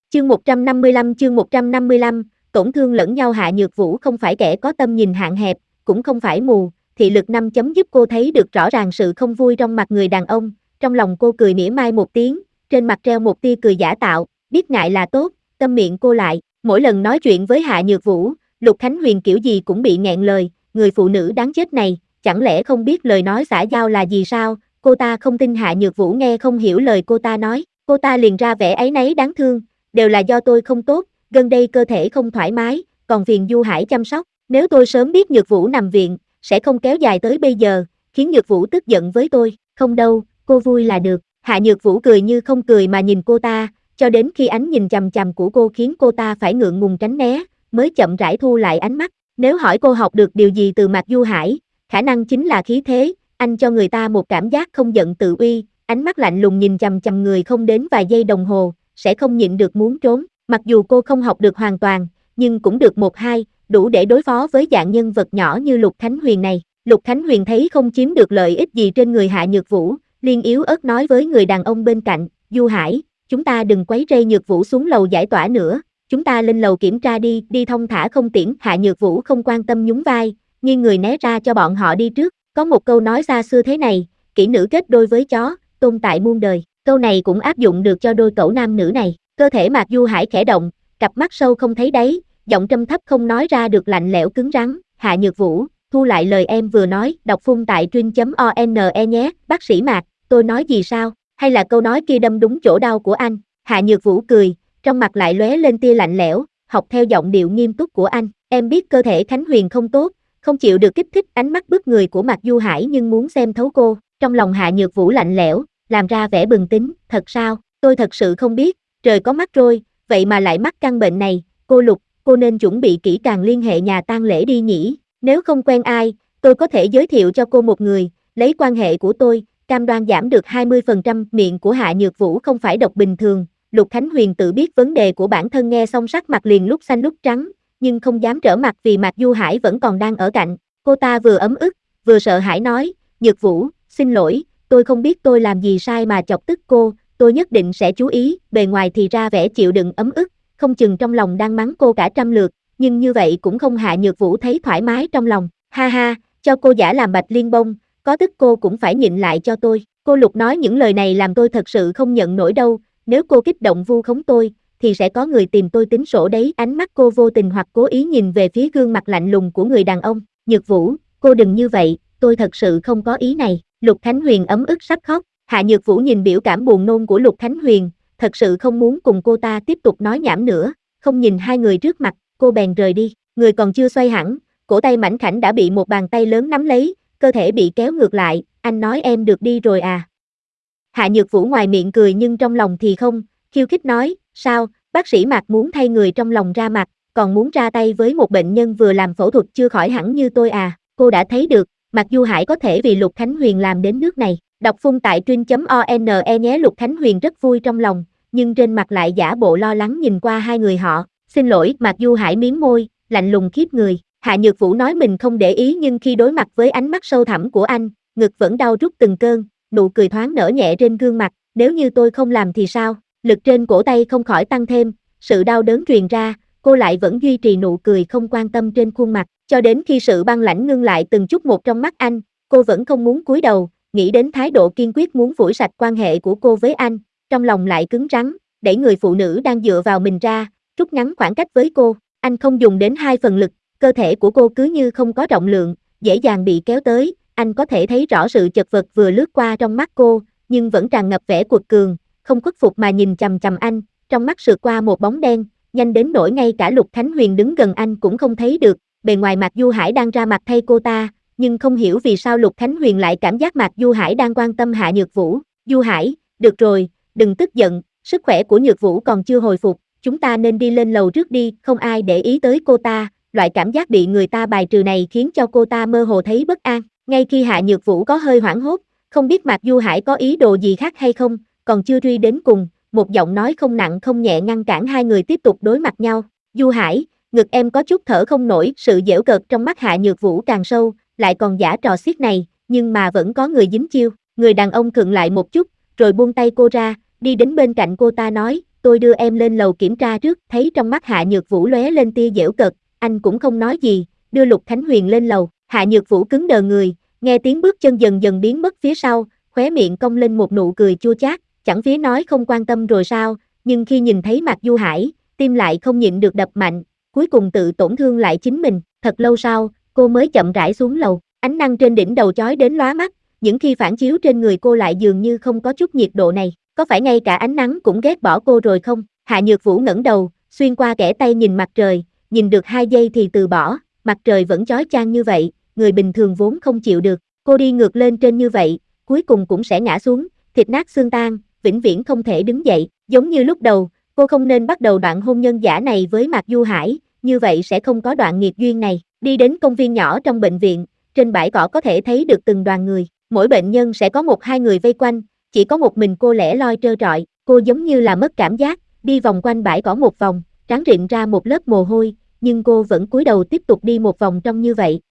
Chương 155, tổn thương lẫn nhau. Hạ Nhược Vũ không phải kẻ có tâm nhìn hạn hẹp, cũng không phải mù, thị lực 5 chấm giúp cô thấy được rõ ràng sự không vui trong mặt người đàn ông, trong lòng cô cười mỉa mai một tiếng, trên mặt treo một tia cười giả tạo, biết ngại là tốt, câm miệng cô lại, mỗi lần nói chuyện với Hạ Nhược Vũ, Lục Khánh Huyền kiểu gì cũng bị nghẹn lời, người phụ nữ đáng chết này, chẳng lẽ không biết lời nói xã giao là gì sao, cô ta không tin Hạ Nhược Vũ nghe không hiểu lời cô ta nói, cô ta liền ra vẻ áy náy đáng thương. Đều là do tôi không tốt, gần đây cơ thể không thoải mái, còn phiền Du Hải chăm sóc, nếu tôi sớm biết Nhược Vũ nằm viện, sẽ không kéo dài tới bây giờ, khiến Nhược Vũ tức giận với tôi, không đâu, cô vui là được. Hạ Nhược Vũ cười như không cười mà nhìn cô ta, cho đến khi ánh nhìn chằm chằm của cô khiến cô ta phải ngượng ngùng tránh né, mới chậm rãi thu lại ánh mắt, nếu hỏi cô học được điều gì từ Mạc Du Hải, khả năng chính là khí thế, anh cho người ta một cảm giác không giận tự uy, ánh mắt lạnh lùng nhìn chằm chằm người không đến vài giây đồng hồ, sẽ không nhịn được muốn trốn, mặc dù cô không học được hoàn toàn, nhưng cũng được một hai, đủ để đối phó với dạng nhân vật nhỏ như Lục Khánh Huyền này. Lục Khánh Huyền thấy không chiếm được lợi ích gì trên người Hạ Nhược Vũ, liền yếu ớt nói với người đàn ông bên cạnh, Du Hải, chúng ta đừng quấy rầy Nhược Vũ xuống lầu giải tỏa nữa, chúng ta lên lầu kiểm tra đi, đi thong thả không tiễn. Hạ Nhược Vũ không quan tâm nhún vai, nghiêng người né ra cho bọn họ đi trước, có một câu nói xa xưa thế này, kỹ nữ kết đôi với chó, tồn tại muôn đời. Câu này cũng áp dụng được cho đôi cẩu nam nữ này. Cơ thể Mạc Du Hải khẽ động, cặp mắt sâu không thấy đáy, giọng trầm thấp không nói ra được lạnh lẽo cứng rắn. Hạ Nhược Vũ, thu lại lời em vừa nói, đọc phun tại truyện.one nhé. Bác sĩ Mạc, tôi nói gì sao? Hay là câu nói kia đâm đúng chỗ đau của anh? Hạ Nhược Vũ cười, trong mặt lại lóe lên tia lạnh lẽo, học theo giọng điệu nghiêm túc của anh. Em biết cơ thể Khánh Huyền không tốt, không chịu được kích thích. Ánh mắt bức người của Mạc Du Hải nhưng muốn xem thấu cô. Trong lòng Hạ Nhược Vũ lạnh lẽo, làm ra vẻ bừng tỉnh, thật sao, tôi thật sự không biết, trời có mắt rồi, vậy mà lại mắc căn bệnh này, cô Lục, cô nên chuẩn bị kỹ càng liên hệ nhà tang lễ đi nhỉ, nếu không quen ai, tôi có thể giới thiệu cho cô một người, lấy quan hệ của tôi, cam đoan giảm được 20%. Miệng của Hạ Nhược Vũ không phải độc bình thường, Lục Khánh Huyền tự biết vấn đề của bản thân nghe xong sắc mặt liền lúc xanh lúc trắng, nhưng không dám trở mặt vì Mạc Du Hải vẫn còn đang ở cạnh, cô ta vừa ấm ức, vừa sợ hãi nói, Nhược Vũ, xin lỗi, tôi không biết tôi làm gì sai mà chọc tức cô, tôi nhất định sẽ chú ý. Bề ngoài thì ra vẻ chịu đựng ấm ức, không chừng trong lòng đang mắng cô cả trăm lượt, nhưng như vậy cũng không Hạ Nhược Vũ thấy thoải mái trong lòng, ha ha, cho cô giả làm Bạch Liên Bông, có tức cô cũng phải nhịn lại cho tôi. Cô Lục nói những lời này làm tôi thật sự không nhận nổi đâu, nếu cô kích động vu khống tôi, thì sẽ có người tìm tôi tính sổ đấy. Ánh mắt cô vô tình hoặc cố ý nhìn về phía gương mặt lạnh lùng của người đàn ông, Nhược Vũ, cô đừng như vậy, tôi thật sự không có ý này. Lục Khánh Huyền ấm ức sắp khóc, Hạ Nhược Vũ nhìn biểu cảm buồn nôn của Lục Khánh Huyền, thật sự không muốn cùng cô ta tiếp tục nói nhảm nữa, không nhìn hai người trước mặt, cô bèn rời đi, người còn chưa xoay hẳn, cổ tay mảnh khảnh đã bị một bàn tay lớn nắm lấy, cơ thể bị kéo ngược lại, anh nói em được đi rồi à? Hạ Nhược Vũ ngoài miệng cười nhưng trong lòng thì không, khiêu khích nói, sao, bác sĩ Mạc muốn thay người trong lòng ra mặt, còn muốn ra tay với một bệnh nhân vừa làm phẫu thuật chưa khỏi hẳn như tôi à, cô đã thấy được, Mạc Du Hải có thể vì Lục Khánh Huyền làm đến nước này, đọc phun tại truyện.one nhé. Lục Khánh Huyền rất vui trong lòng, nhưng trên mặt lại giả bộ lo lắng nhìn qua hai người họ, xin lỗi. Mạc Du Hải mím môi, lạnh lùng khiếp người, Hạ Nhược Vũ nói mình không để ý nhưng khi đối mặt với ánh mắt sâu thẳm của anh, ngực vẫn đau rút từng cơn, nụ cười thoáng nở nhẹ trên gương mặt, nếu như tôi không làm thì sao, lực trên cổ tay không khỏi tăng thêm, sự đau đớn truyền ra, cô lại vẫn duy trì nụ cười không quan tâm trên khuôn mặt, cho đến khi sự băng lãnh ngưng lại từng chút một trong mắt anh, cô vẫn không muốn cúi đầu, nghĩ đến thái độ kiên quyết muốn phủi sạch quan hệ của cô với anh, trong lòng lại cứng rắn, đẩy người phụ nữ đang dựa vào mình ra, rút ngắn khoảng cách với cô, anh không dùng đến 2 phần lực, cơ thể của cô cứ như không có trọng lượng, dễ dàng bị kéo tới, anh có thể thấy rõ sự chật vật vừa lướt qua trong mắt cô, nhưng vẫn tràn ngập vẻ cuột cường, không khuất phục mà nhìn chằm chằm anh, trong mắt sượt qua một bóng đen, nhanh đến nỗi ngay cả Lục Khánh Huyền đứng gần anh cũng không thấy được, bề ngoài Mạc Du Hải đang ra mặt thay cô ta, nhưng không hiểu vì sao Lục Khánh Huyền lại cảm giác Mạc Du Hải đang quan tâm Hạ Nhược Vũ. Du Hải, được rồi, đừng tức giận, sức khỏe của Nhược Vũ còn chưa hồi phục, chúng ta nên đi lên lầu trước đi, không ai để ý tới cô ta, loại cảm giác bị người ta bài trừ này khiến cho cô ta mơ hồ thấy bất an, ngay khi Hạ Nhược Vũ có hơi hoảng hốt, không biết Mạc Du Hải có ý đồ gì khác hay không, còn chưa truy đến cùng, một giọng nói không nặng không nhẹ ngăn cản hai người tiếp tục đối mặt nhau, Du Hải, ngực em có chút thở không nổi, sự giễu cợt trong mắt Hạ Nhược Vũ càng sâu, lại còn giả trò xiết này, nhưng mà vẫn có người dính chiêu, người đàn ông khựng lại một chút, rồi buông tay cô ra, đi đến bên cạnh cô ta nói, tôi đưa em lên lầu kiểm tra trước, thấy trong mắt Hạ Nhược Vũ lóe lên tia giễu cợt, anh cũng không nói gì, đưa Lục Khánh Huyền lên lầu. Hạ Nhược Vũ cứng đờ người, nghe tiếng bước chân dần dần biến mất phía sau, khóe miệng cong lên một nụ cười chua chát, chẳng phía nói không quan tâm rồi sao, nhưng khi nhìn thấy Mạc Du Hải, tim lại không nhịn được đập mạnh, cuối cùng tự tổn thương lại chính mình. Thật lâu sau, cô mới chậm rãi xuống lầu, ánh nắng trên đỉnh đầu chói đến lóa mắt, những khi phản chiếu trên người cô lại dường như không có chút nhiệt độ này, có phải ngay cả ánh nắng cũng ghét bỏ cô rồi không? Hạ Nhược Vũ ngẩng đầu, xuyên qua kẽ tay nhìn mặt trời, nhìn được 2 giây thì từ bỏ, mặt trời vẫn chói chang như vậy, người bình thường vốn không chịu được, cô đi ngược lên trên như vậy, cuối cùng cũng sẽ ngã xuống, thịt nát xương tan, vĩnh viễn không thể đứng dậy, giống như lúc đầu, cô không nên bắt đầu đoạn hôn nhân giả này với Mạc Du Hải, như vậy sẽ không có đoạn nghiệp duyên này. Đi đến công viên nhỏ trong bệnh viện, trên bãi cỏ có thể thấy được từng đoàn người, mỗi bệnh nhân sẽ có 1-2 người vây quanh, chỉ có một mình cô lẻ loi trơ trọi, cô giống như là mất cảm giác, đi vòng quanh bãi cỏ một vòng, trán rịn ra một lớp mồ hôi, nhưng cô vẫn cúi đầu tiếp tục đi một vòng trong như vậy,